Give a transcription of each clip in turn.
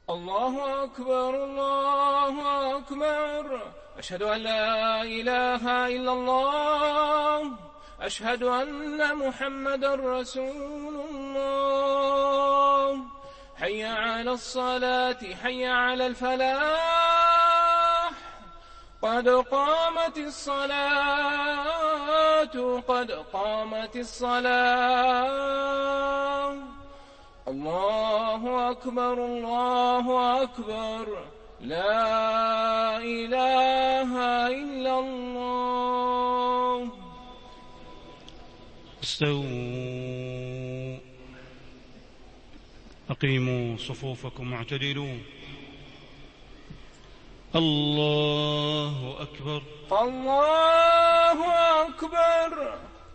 الله أكبر الله أكبر. أشهد أن لا إله إلا الله. أشهد أن محمدا رسول الله. حي على الصلاة حي على الفلاح. قد قامت الصلاة قد قامت الصلاة. الله أكبر الله أكبر. لا إله إلا الله. استووا، أقيموا صفوفكم واعتدلوا. الله أكبر الله أكبر.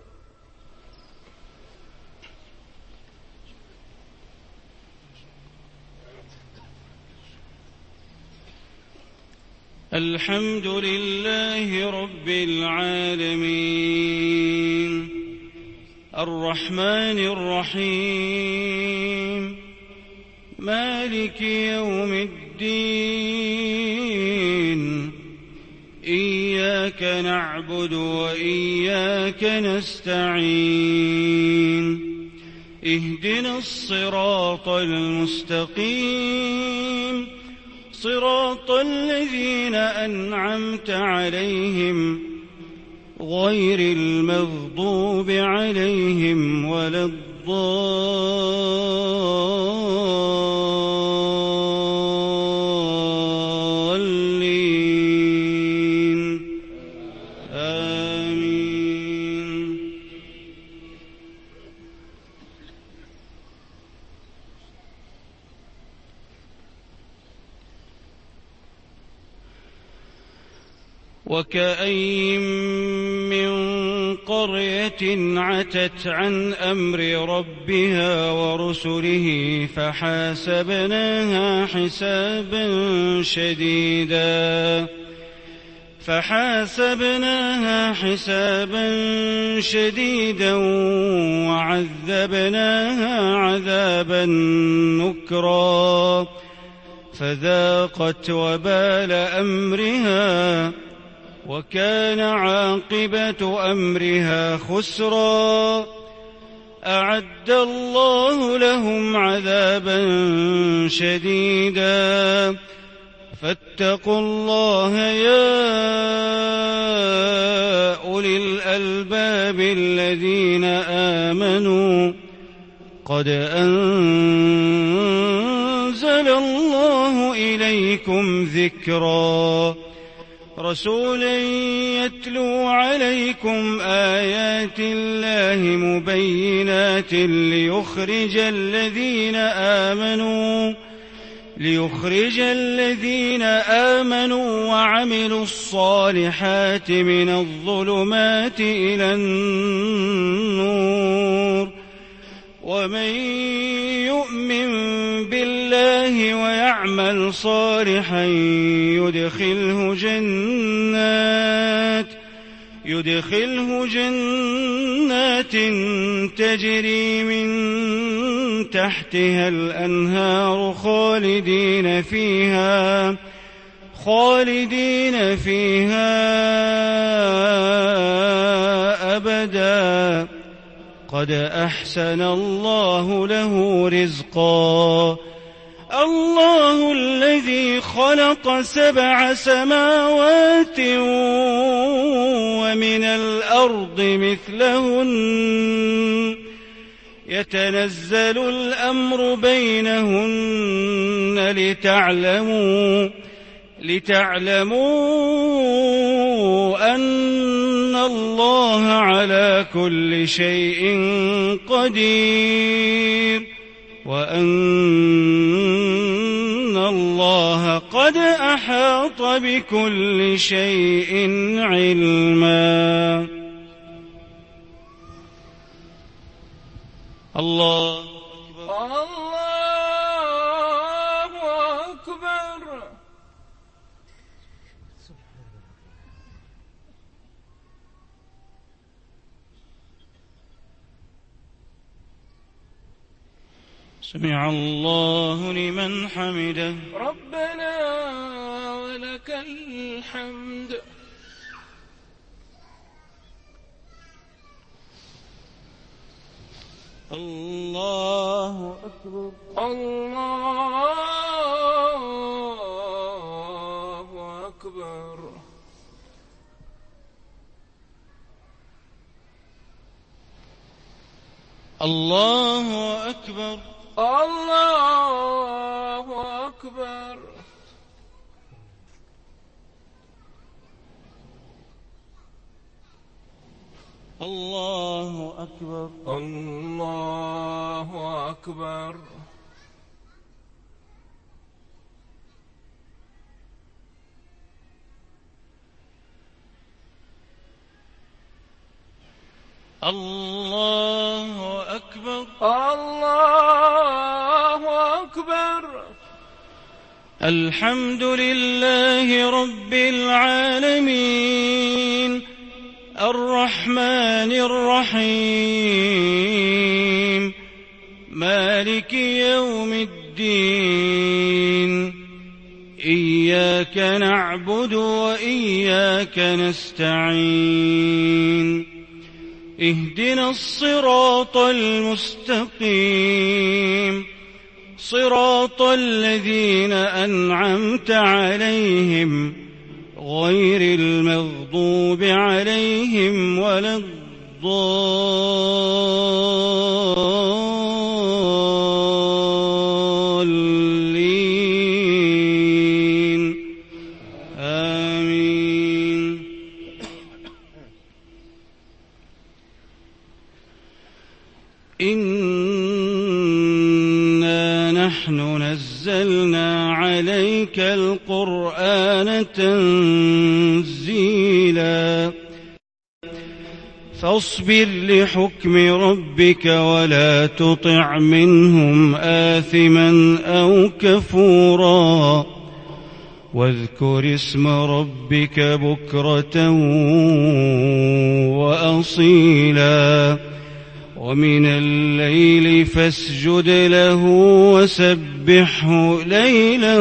الحمد لله رب العالمين، الرحمن الرحيم، مالك يوم الدين. إياك نعبد وإياك نستعين. اهدنا الصراط المستقيم، صراط الذين أنعمت عليهم غير المغضوب عليهم ولا الضالين. آمين. وكأين من قرية عتت عن أمر ربها ورسله فحاسبناها حسابا شديدا وعذبناها عذابا نكرا فذاقت وبال أمرها وكان عاقبة أمرها خسرا. أعد الله لهم عذابا شديدا فاتقوا الله يا أولي الألباب الذين آمنوا قد أنزل الله إليكم ذكرا. رسولا يتلو عليكم آيات الله مبينات ليخرج الذين آمنوا وعملوا الصالحات من الظلمات إلى النور. ومن يؤمن بالله ويعمل صالحا يدخله جنات تجري من تحتها الأنهار خالدين فيها أبدا. قد أحسن الله له رزقا. الله الذي خلق 7 سماوات ومن الأرض مثلهن يتنزل الأمر بينهن لتعلموا أن الله على كل شيء قدير وأن الله قد أحاط بكل شيء علما. الله أكبر. سمع الله لمن حمده. ربنا ولك الحمد. الله أكبر. الله أكبر. الله أكبر. الله أكبر. الله أكبر. الله أكبر. الله أكبر. الله أكبر. الحمد لله رب العالمين الرحمن الرحيم مالك يوم الدين إياك نعبد وإياك نستعين اهدنا الصراط المستقيم صراط الذين أنعمت عليهم غير المغضوب عليهم ولا الضالين آمين. إنا نحن نزلنا عليك القرآن تنزيلا فاصبر لحكم ربك ولا تطع منهم آثما أو كفورا واذكر اسم ربك بكرة وأصيلا ومن الليل فاسجد له وسبحه ليلا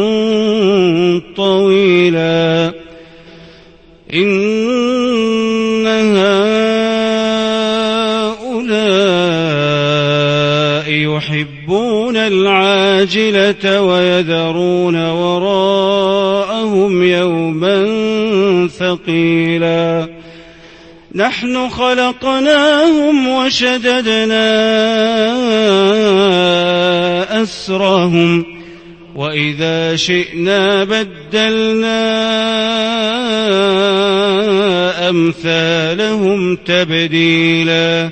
طويلا إن هؤلاء يحبون العاجلة ويذرون وراءهم يوما ثقيلا نحن خلقناهم وشددنا أسرهم وإذا شئنا بدلنا أمثالهم تبديلا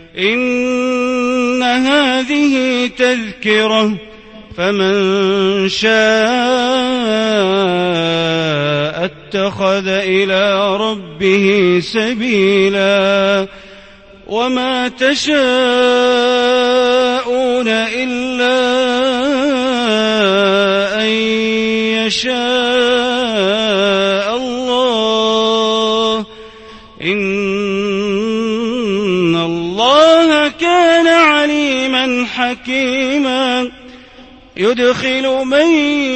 إن هذه تذكرة فمن شاء اتخذ إلى ربه سبيلا وما تشاءون إلا أن يشاء الله إن الله كان عليما حكيما يدخل من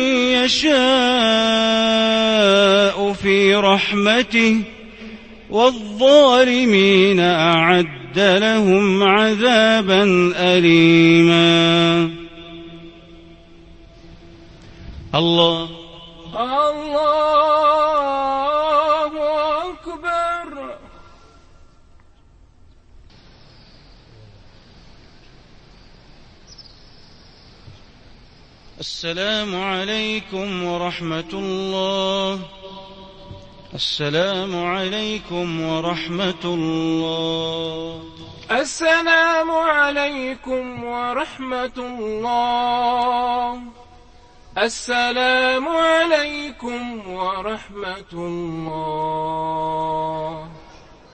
يشاء في رحمته والظالمين أعد لهم عذابا أليما. الله أكبر. السلام عليكم ورحمة الله. السلام عليكم ورحمة الله. السلام عليكم ورحمة الله. السلام عليكم ورحمة الله.